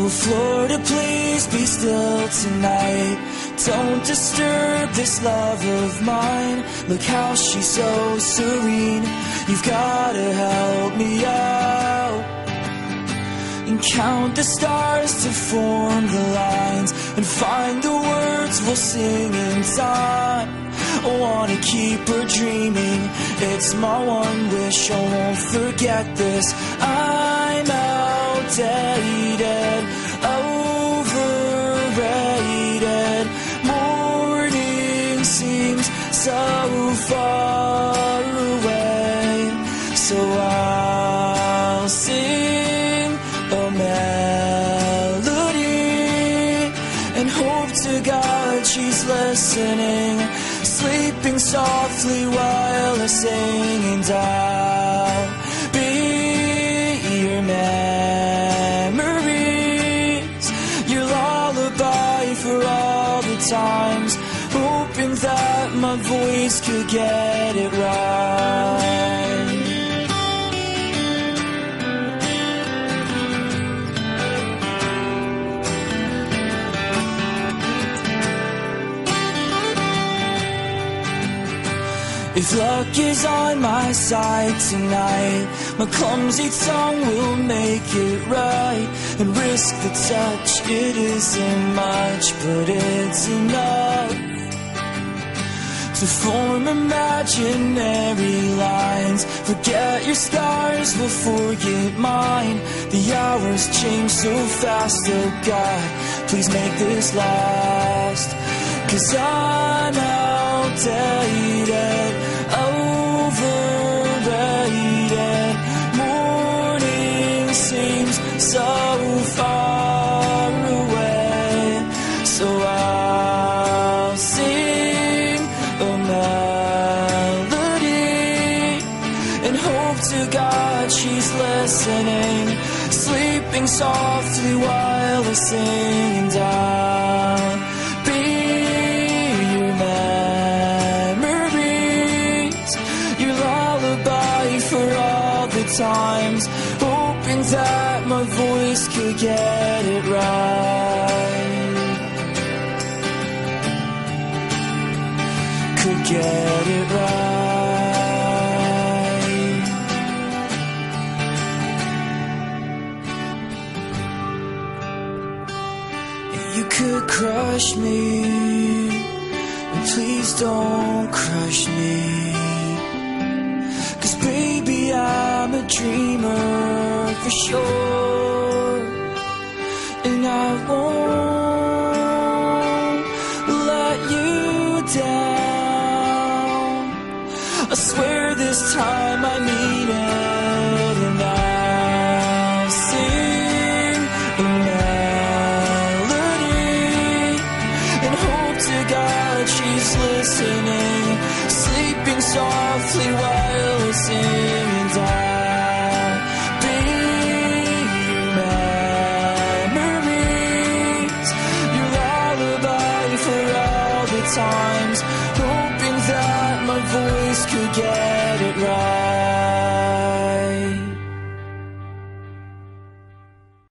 Florida, please be still tonight. Don't disturb this love of mine. Look how she's so serene. You've gotta help me out and count the stars to form the lines and find the words we'll sing in time. I wanna keep her dreaming. It's my one wish, I won't forget this. I'm outdated, overrated. Morning seems so far away, so I'll sing a melody and hope to God she's listening, sleeping softly while I sing, and I'll be your memories, your lullaby for all the times, hoping that my voice could get it right. If luck is on my side tonight, my clumsy tongue will make it right and risk the touch. It isn't much, but it's enough to form imaginary lines. Forget your scars, we'll forget mine. The hours change so fast, oh God, please make this last. 'Cause I'm outdated, overrated. Morning seems so far away, so I'll sing a melody and hope to God she's listening, sleeping softly while I sing, and I'll be your memories, your lullaby for all the times, hoping that my voice could get it right, could get it right. You could crush me, and please don't crush me, 'cause baby I'm a dreamer for sure, and I won't let you down. I swear this time I mean it, and I'll sing a melody and hope to God she's listening, sleeping softly while I sing.